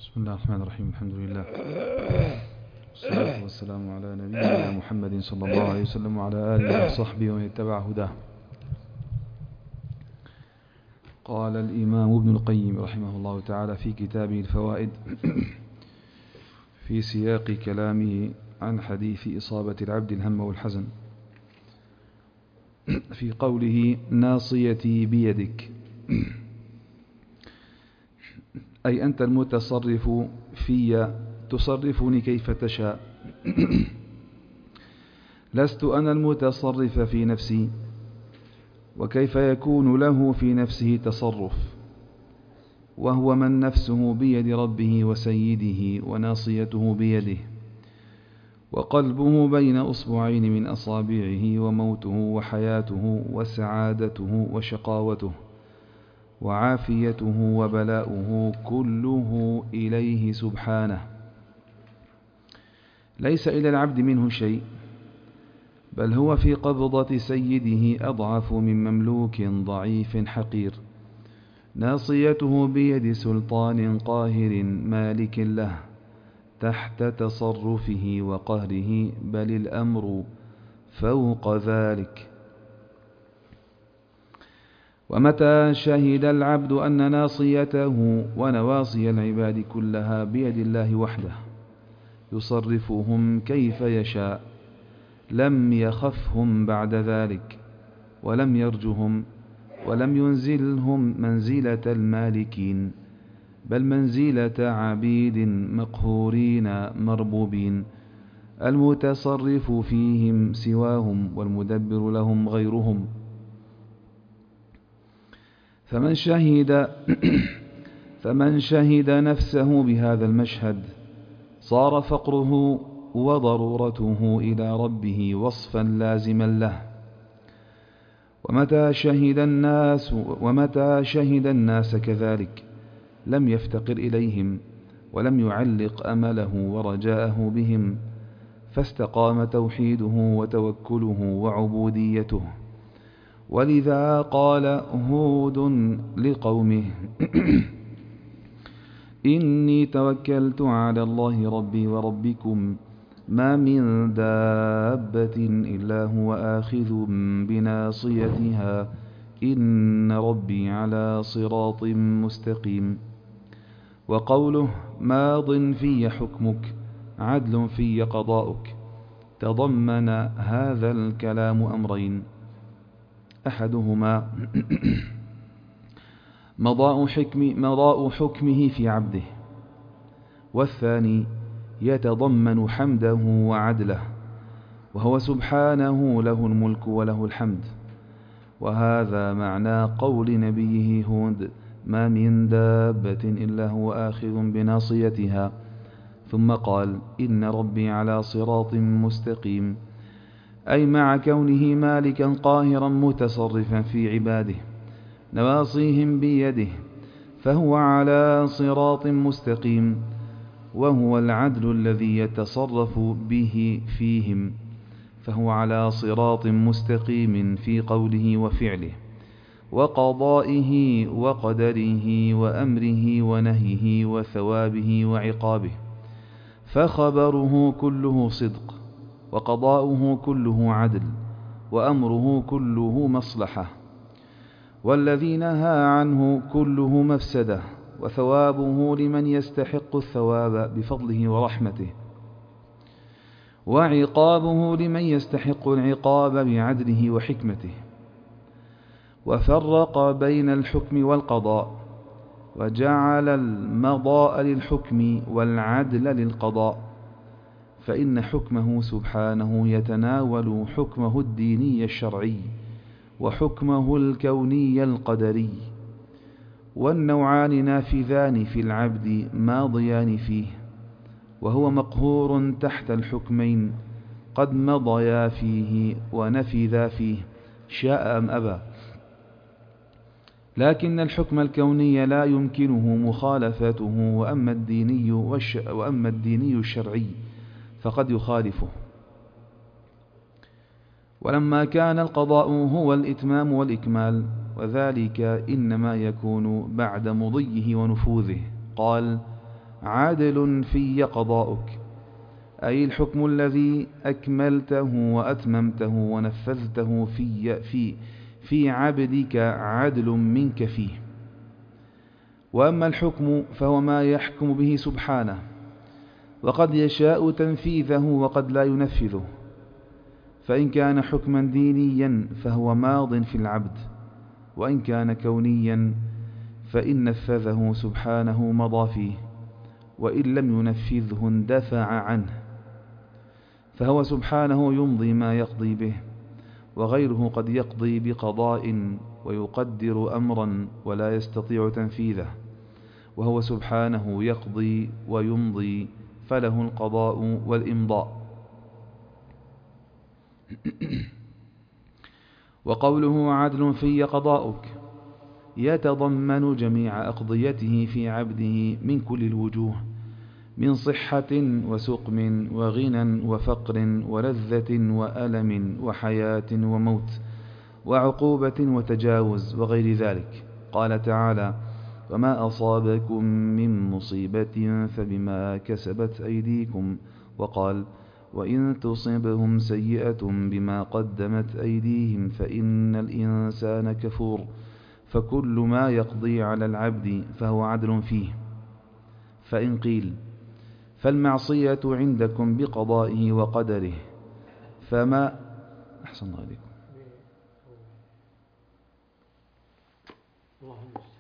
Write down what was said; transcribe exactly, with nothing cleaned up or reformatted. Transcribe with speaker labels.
Speaker 1: بسم الله الرحمن الرحيم. الحمد لله والصلاة والسلام على نبينا محمد صلى الله عليه وسلم وعلى آله وصحبه ومن اتبع هداه. قال الإمام ابن القيم رحمه الله تعالى في كتابه الفوائد في سياق كلامه عن حديث إصابة العبد الهم والحزن في قوله ناصيتي بيدك، أي أنت المتصرف في تصرفني كيف تشاء، لست أنا المتصرف في نفسي، وكيف يكون له في نفسه تصرف وهو من نفسه بيد ربه وسيده وناصيته بيده وقلبه بين أصبعين من أصابعه وموته وحياته وسعادته وشقاوته وعافيته وبلاؤه كله إليه سبحانه، ليس إلى العبد منه شيء، بل هو في قبضة سيده أضعف من مملوك ضعيف حقير، ناصيته بيد سلطان قاهر مالك له تحت تصرفه وقهره، بل الأمر فوق ذلك. ومتى شهد العبد أن ناصيته ونواصي العباد كلها بيد الله وحده يصرفهم كيف يشاء، لم يخفهم بعد ذلك ولم يرجهم ولم ينزلهم منزلة المالكين، بل منزلة عبيد مقهورين مربوبين، المتصرف فيهم سواهم والمدبر لهم غيرهم. فمن شهد فمن شهد نفسه بهذا المشهد صار فقره وضرورته إلى ربه وصفا لازما له. ومتى شهد الناس ومتى شهد الناس كذلك لم يفتقر إليهم ولم يعلق أمله ورجاءه بهم، فاستقام توحيده وتوكله وعبوديته. ولذا قال هود لقومه إني توكلت على الله ربي وربكم ما من دابة إلا هو آخذ بناصيتها إن ربي على صراط مستقيم. وقوله ماض في حكمك عدل في قضاؤك تضمن هذا الكلام أمرين، أحدهما مضاء حكم مضاء حكمه في عبده، والثاني يتضمن حمده وعدله، وهو سبحانه له الملك وله الحمد. وهذا معنى قول نبيه هود ما من دابة إلا هو آخذ بناصيتها، ثم قال إن ربي على صراط مستقيم، أي مع كونه مالكا قاهرا متصرفا في عباده نواصيهم بيده، فهو على صراط مستقيم، وهو العدل الذي يتصرف به فيهم، فهو على صراط مستقيم في قوله وفعله وقضائه وقدره وأمره ونهيه وثوابه وعقابه، فخبره كله صدق، وقضاؤه كله عدل، وأمره كله مصلحة، والذي نهى عنه كله مفسدة، وثوابه لمن يستحق الثواب بفضله ورحمته، وعقابه لمن يستحق العقاب بعدله وحكمته. وفرق بين الحكم والقضاء، وجعل المضاء للحكم والعدل للقضاء، فإن حكمه سبحانه يتناول حكمه الديني الشرعي وحكمه الكوني القدري، والنوعان نافذان في العبد ماضيان فيه، وهو مقهور تحت الحكمين قد مضيا فيه ونفذا فيه شاء أم أبى. لكن الحكم الكوني لا يمكنه مخالفته، وأما الديني, والش... وأما الديني الشرعي فقد يخالفه. ولما كان القضاء هو الإتمام والإكمال، وذلك إنما يكون بعد مضيه ونفوذه، قال عادل في قضاؤك، أي الحكم الذي أكملته وأتممته ونفذته في, في, في عبدك عدل منك فيه. وأما الحكم فهو ما يحكم به سبحانه، وقد يشاء تنفيذه وقد لا ينفذه. فإن كان حكما دينيا فهو ماض في العبد، وإن كان كونيا فإن نفذه سبحانه مضى فيه، وإن لم ينفذه اندفع عنه. فهو سبحانه يمضي ما يقضي به، وغيره قد يقضي بقضاء ويقدر أمرا ولا يستطيع تنفيذه، وهو سبحانه يقضي ويمضي، فله القضاء والإمضاء. وقوله عدل في قضاؤك يتضمن جميع أقضيته في عبده من كل الوجوه، من صحة وسقم وغنى وفقر ولذة وألم وحياة وموت وعقوبة وتجاوز وغير ذلك. قال تعالى: وما أصابكم من مصيبة فبما كسبت أيديكم. وقال: وإن تصبهم سيئة بما قدمت أيديهم فإن الإنسان كفور. فكل ما يقضي على العبد فهو عدل فيه. فإن قيل: فالمعصية عندكم بقضائه وقدره، فما أحسن الله عليكم.